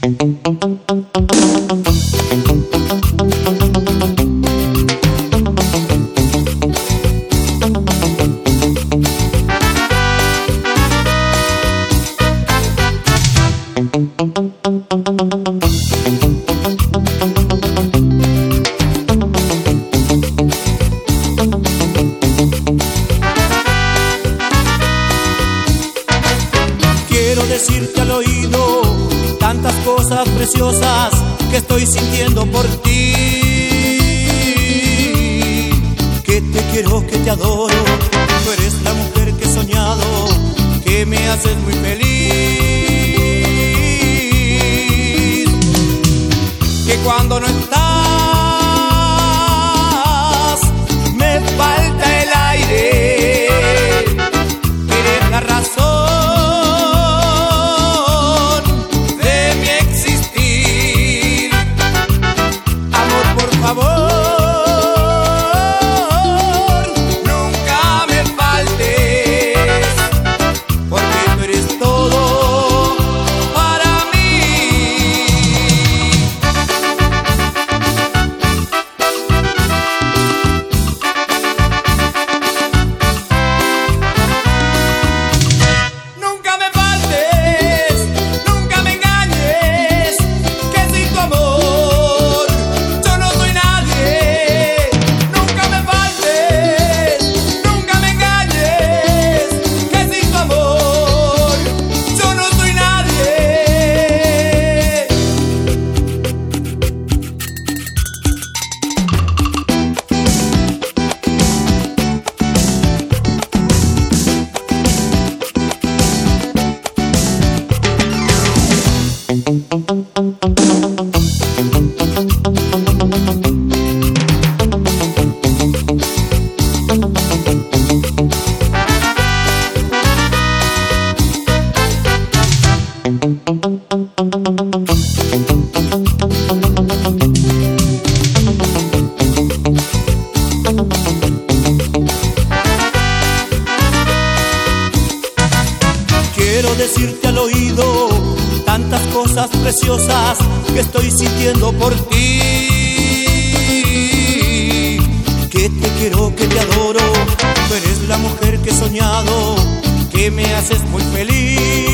Quiero decirte al oído tantas cosas preciosas que estoy sintiendo por ti. Que te quiero, que te adoro, tú eres la mujer que he soñado, que me haces muy feliz. Que cuando no estás me falta el aire, eres la razón Quiero decirte al oído tantas cosas preciosas que estoy sintiendo por ti. Que te quiero, que te adoro, tú eres la mujer que he soñado, que me haces muy feliz.